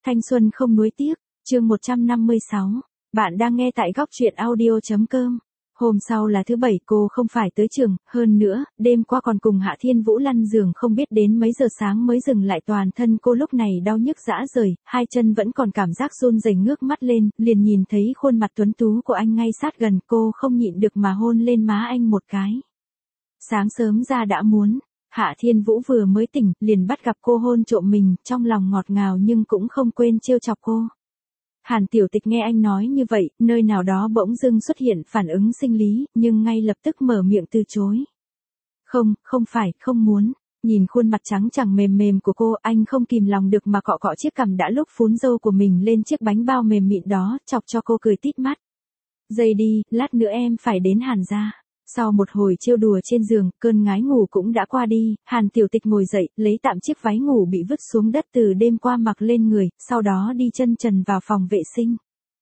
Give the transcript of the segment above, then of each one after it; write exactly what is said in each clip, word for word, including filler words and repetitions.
Thanh xuân không nuối tiếc, chương một trăm năm mươi sáu. Bạn đang nghe tại góc truyện audio chấm com. Hôm sau là thứ bảy, cô không phải tới trường, hơn nữa, đêm qua còn cùng Hạ Thiên Vũ lăn giường không biết đến mấy giờ sáng mới dừng lại, toàn thân cô lúc này đau nhức rã rời, hai chân vẫn còn cảm giác run rẩy, ngước mắt lên, liền nhìn thấy khuôn mặt tuấn tú của anh ngay sát gần, cô không nhịn được mà hôn lên má anh một cái. Sáng sớm ra đã muốn. Hạ Thiên Vũ vừa mới tỉnh, liền bắt gặp cô hôn trộm mình, trong lòng ngọt ngào nhưng cũng không quên trêu chọc cô. Hàn Tiểu Tịch nghe anh nói như vậy, nơi nào đó bỗng dưng xuất hiện phản ứng sinh lý, nhưng ngay lập tức mở miệng từ chối. Không, không phải, không muốn. Nhìn khuôn mặt trắng trắng mềm mềm của cô, anh không kìm lòng được mà cọ cọ chiếc cằm đã lúc phún râu của mình lên chiếc bánh bao mềm mịn đó, chọc cho cô cười tít mắt. Dậy đi, lát nữa em phải đến Hàn gia. Sau một hồi trêu đùa trên giường, cơn ngái ngủ cũng đã qua đi, Hàn Tiểu Tịch ngồi dậy, lấy tạm chiếc váy ngủ bị vứt xuống đất từ đêm qua mặc lên người, sau đó đi chân trần vào phòng vệ sinh.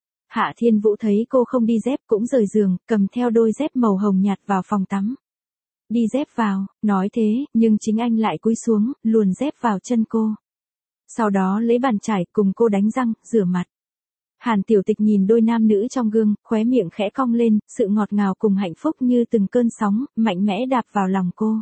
Hạ Thiên Vũ thấy cô không đi dép cũng rời giường, cầm theo đôi dép màu hồng nhạt vào phòng tắm. Đi dép vào, nói thế, nhưng chính anh lại cúi xuống, luồn dép vào chân cô. Sau đó lấy bàn chải cùng cô đánh răng, rửa mặt. Hàn Tiểu Tịch nhìn đôi nam nữ trong gương, khóe miệng khẽ cong lên, sự ngọt ngào cùng hạnh phúc như từng cơn sóng, mạnh mẽ đạp vào lòng cô.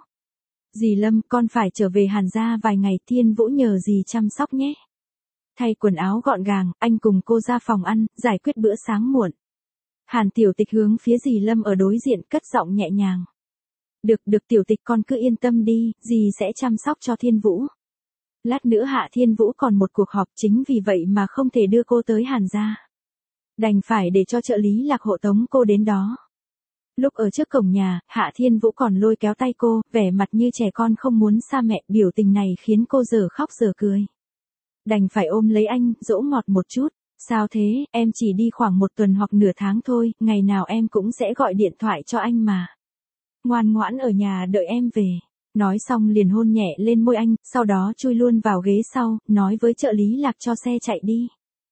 Dì Lâm, con phải trở về Hàn gia vài ngày, Thiên Vũ nhờ dì chăm sóc nhé. Thay quần áo gọn gàng, anh cùng cô ra phòng ăn, giải quyết bữa sáng muộn. Hàn Tiểu Tịch hướng phía dì Lâm ở đối diện cất giọng nhẹ nhàng. Được, được Tiểu Tịch, con cứ yên tâm đi, dì sẽ chăm sóc cho Thiên Vũ. Lát nữa Hạ Thiên Vũ còn một cuộc họp, chính vì vậy mà không thể đưa cô tới Hàn gia. Đành phải để cho trợ lý Lạc hộ tống cô đến đó. Lúc ở trước cổng nhà, Hạ Thiên Vũ còn lôi kéo tay cô, vẻ mặt như trẻ con không muốn xa mẹ, biểu tình này khiến cô giờ khóc giờ cười. Đành phải ôm lấy anh, dỗ ngọt một chút. Sao thế, em chỉ đi khoảng một tuần hoặc nửa tháng thôi, ngày nào em cũng sẽ gọi điện thoại cho anh mà. Ngoan ngoãn ở nhà đợi em về. Nói xong liền hôn nhẹ lên môi anh, sau đó chui luôn vào ghế sau, nói với trợ lý Lạc cho xe chạy đi.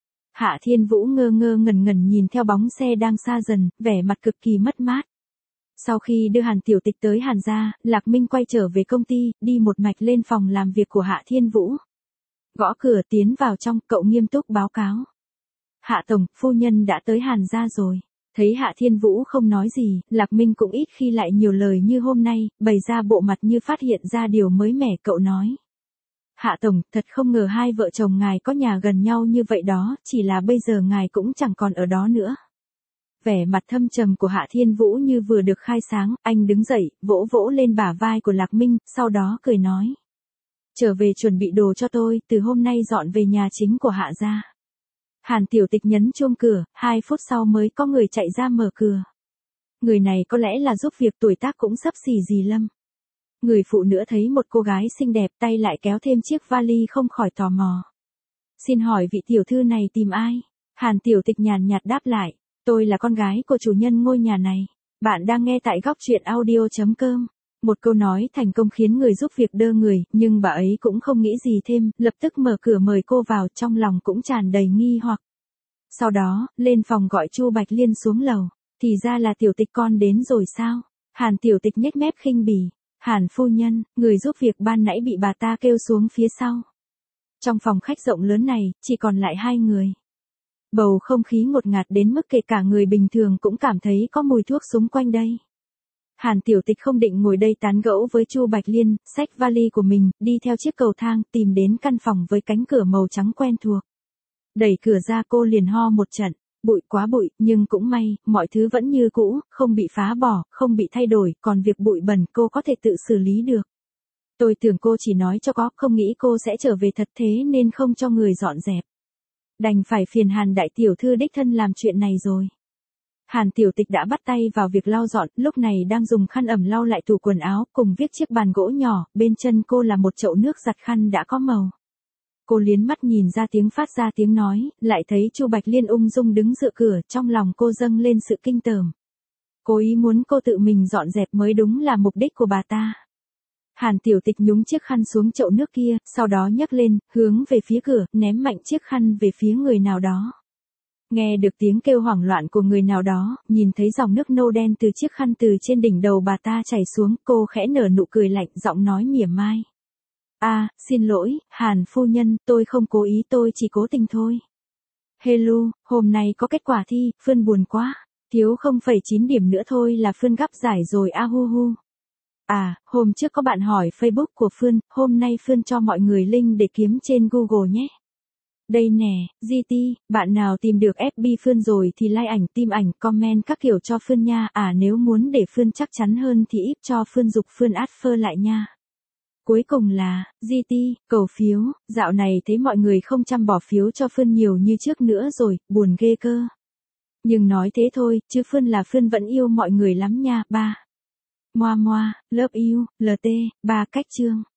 Hạ Thiên Vũ ngơ ngơ ngẩn ngẩn nhìn theo bóng xe đang xa dần, vẻ mặt cực kỳ mất mát. Sau khi đưa Hàn Tiểu Tịch tới Hàn gia, Lạc Minh quay trở về công ty, đi một mạch lên phòng làm việc của Hạ Thiên Vũ. Gõ cửa tiến vào trong, cậu nghiêm túc báo cáo. Hạ tổng, phu nhân đã tới Hàn gia rồi. Thấy Hạ Thiên Vũ không nói gì, Lạc Minh cũng ít khi lại nhiều lời như hôm nay, bày ra bộ mặt như phát hiện ra điều mới mẻ, cậu nói. Hạ tổng, thật không ngờ hai vợ chồng ngài có nhà gần nhau như vậy đó, chỉ là bây giờ ngài cũng chẳng còn ở đó nữa. Vẻ mặt thâm trầm của Hạ Thiên Vũ như vừa được khai sáng, anh đứng dậy, vỗ vỗ lên bả vai của Lạc Minh, sau đó cười nói. Trở về chuẩn bị đồ cho tôi, từ hôm nay dọn về nhà chính của Hạ gia. Hàn Tiểu Tịch nhấn chuông cửa, hai phút sau mới có người chạy ra mở cửa. Người này có lẽ là giúp việc, tuổi tác cũng xấp xỉ dì Lâm. Người phụ nữ thấy một cô gái xinh đẹp, tay lại kéo thêm chiếc vali không khỏi tò mò. Xin hỏi vị tiểu thư này tìm ai? Hàn Tiểu Tịch nhàn nhạt đáp lại, tôi là con gái của chủ nhân ngôi nhà này. Bạn đang nghe tại góc truyện audio chấm com. Một câu nói thành công khiến người giúp việc đơ người, nhưng bà ấy cũng không nghĩ gì thêm, lập tức mở cửa mời cô vào, trong lòng cũng tràn đầy nghi hoặc. Sau đó, lên phòng gọi Chu Bạch Liên xuống lầu. Thì ra là Tiểu Tịch con đến rồi sao? Hàn Tiểu Tịch nhếch mép khinh bỉ. Hàn phu nhân, người giúp việc ban nãy bị bà ta kêu xuống phía sau. Trong phòng khách rộng lớn này, chỉ còn lại hai người. Bầu không khí ngột ngạt đến mức kể cả người bình thường cũng cảm thấy có mùi thuốc súng quanh đây. Hàn Tiểu Tịch không định ngồi đây tán gẫu với Chu Bạch Liên, xách vali của mình, đi theo chiếc cầu thang, tìm đến căn phòng với cánh cửa màu trắng quen thuộc. Đẩy cửa ra cô liền ho một trận, bụi quá bụi, nhưng cũng may, mọi thứ vẫn như cũ, không bị phá bỏ, không bị thay đổi, còn việc bụi bẩn cô có thể tự xử lý được. Tôi tưởng cô chỉ nói cho có, không nghĩ cô sẽ trở về thật, thế nên không cho người dọn dẹp. Đành phải phiền Hàn đại tiểu thư đích thân làm chuyện này rồi. Hàn Tiểu Tịch đã bắt tay vào việc lau dọn, lúc này đang dùng khăn ẩm lau lại tủ quần áo, cùng viết chiếc bàn gỗ nhỏ, bên chân cô là một chậu nước giặt khăn đã có màu. Cô liến mắt nhìn ra tiếng phát ra tiếng nói, lại thấy Chu Bạch Liên ung dung đứng dựa cửa, trong lòng cô dâng lên sự kinh tởm. Cố ý muốn cô tự mình dọn dẹp mới đúng là mục đích của bà ta. Hàn Tiểu Tịch nhúng chiếc khăn xuống chậu nước kia, sau đó nhấc lên, hướng về phía cửa, ném mạnh chiếc khăn về phía người nào đó. Nghe được tiếng kêu hoảng loạn của người nào đó, nhìn thấy dòng nước nâu đen từ chiếc khăn từ trên đỉnh đầu bà ta chảy xuống, cô khẽ nở nụ cười lạnh, giọng nói mỉa mai. À, xin lỗi, Hàn phu nhân, tôi không cố ý, tôi chỉ cố tình thôi. Hello, hôm nay có kết quả thi, Phương buồn quá. Thiếu không phẩy chín điểm nữa thôi là Phương gấp giải rồi a hu hu. À, hôm trước có bạn hỏi Facebook của Phương, hôm nay Phương cho mọi người link để kiếm trên Google nhé. Đây nè, giê tê, bạn nào tìm được ép bê Phương rồi thì like ảnh, tim ảnh, comment các kiểu cho Phương nha. À nếu muốn để Phương chắc chắn hơn thì ít cho Phương dục Phương add phơ lại nha. Cuối cùng là, giê tê, cầu phiếu, dạo này thấy mọi người không chăm bỏ phiếu cho Phương nhiều như trước nữa rồi, buồn ghê cơ. Nhưng nói thế thôi, chứ Phương là Phương vẫn yêu mọi người lắm nha, ba. Moa moa, love you, lờ tê, ba cách chương.